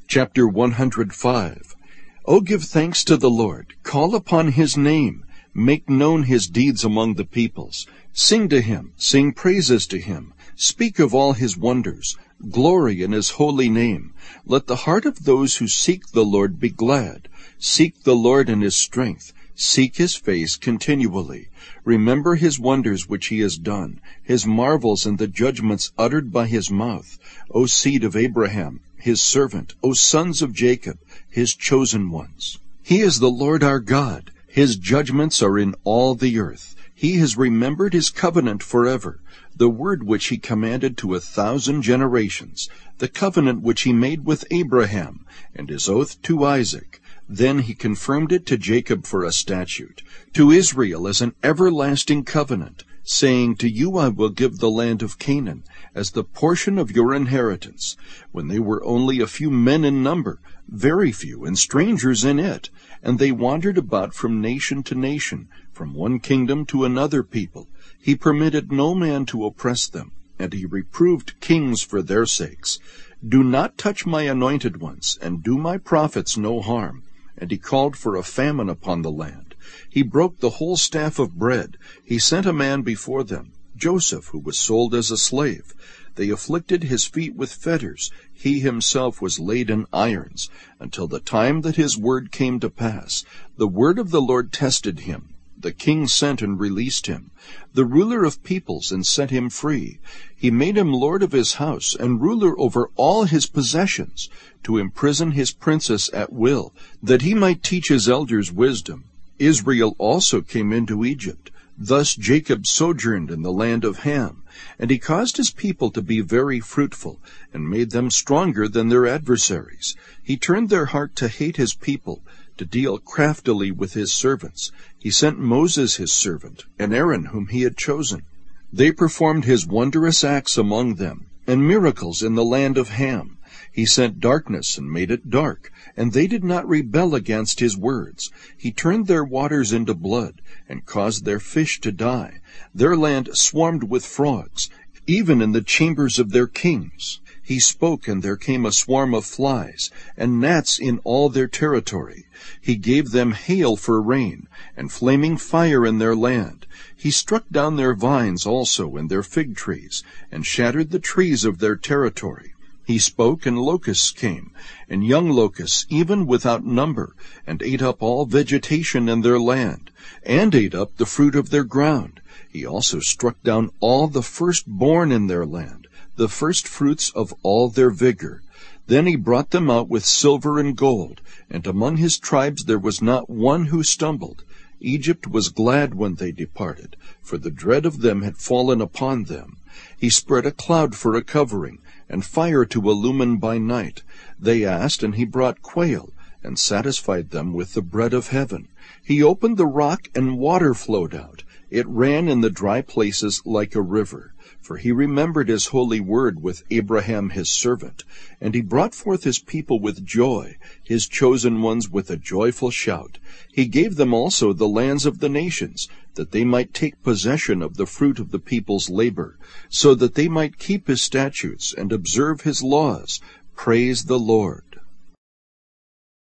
Chapter 105. O give thanks to the Lord, call upon his name, make known his deeds among the peoples. Sing to him, sing praises to him, speak of all his wonders, glory in his holy name. Let the heart of those who seek the Lord be glad. Seek the Lord in his strength, seek his face continually. Remember his wonders which he has done, his marvels and the judgments uttered by his mouth. O seed of Abraham, his servant, O sons of Jacob, his chosen ones. He is the Lord our God. His judgments are in all the earth. He has remembered his covenant forever, the word which he commanded to 1,000 generations, the covenant which he made with Abraham, and his oath to Isaac. Then he confirmed it to Jacob for a statute, to Israel as an everlasting covenant, saying, To you I will give the land of Canaan as the portion of your inheritance, when they were only a few men in number, very few, and strangers in it. And they wandered about from nation to nation, from one kingdom to another people. He permitted no man to oppress them, and he reproved kings for their sakes. Do not touch my anointed ones, and do my prophets no harm. And he called for a famine upon the land. He broke the whole staff of bread. He sent a man before them, Joseph, who was sold as a slave. They afflicted his feet with fetters. He himself was laid in irons, until the time that his word came to pass. The word of the Lord tested him. The king sent and released him, the ruler of peoples, and set him free. He made him lord of his house, and ruler over all his possessions, to imprison his princes at will, that he might teach his elders wisdom. Israel also came into Egypt. Thus Jacob sojourned in the land of Ham, and he caused his people to be very fruitful, and made them stronger than their adversaries. He turned their heart to hate his people, to deal craftily with his servants. He sent Moses his servant, and Aaron whom he had chosen. They performed his wondrous acts among them, and miracles in the land of Ham. He sent darkness and made it dark, and they did not rebel against his words. He turned their waters into blood, and caused their fish to die. Their land swarmed with frogs, even in the chambers of their kings. He spoke, and there came a swarm of flies, and gnats in all their territory. He gave them hail for rain, and flaming fire in their land. He struck down their vines also and their fig trees, and shattered the trees of their territory. He spoke, and locusts came, and young locusts, even without number, and ate up all vegetation in their land, and ate up the fruit of their ground. He also struck down all the firstborn in their land, the firstfruits of all their vigor. Then he brought them out with silver and gold, and among his tribes there was not one who stumbled. Egypt was glad when they departed, for the dread of them had fallen upon them. He spread a cloud for a covering, and fire to illumine by night. They asked, and he brought quail, and satisfied them with the bread of heaven. He opened the rock, and water flowed out. It ran in the dry places like a river. For he remembered his holy word with Abraham his servant. And he brought forth his people with joy, his chosen ones with a joyful shout. He gave them also the lands of the nations, that they might take possession of the fruit of the people's labor, so that they might keep his statutes and observe his laws. Praise the Lord.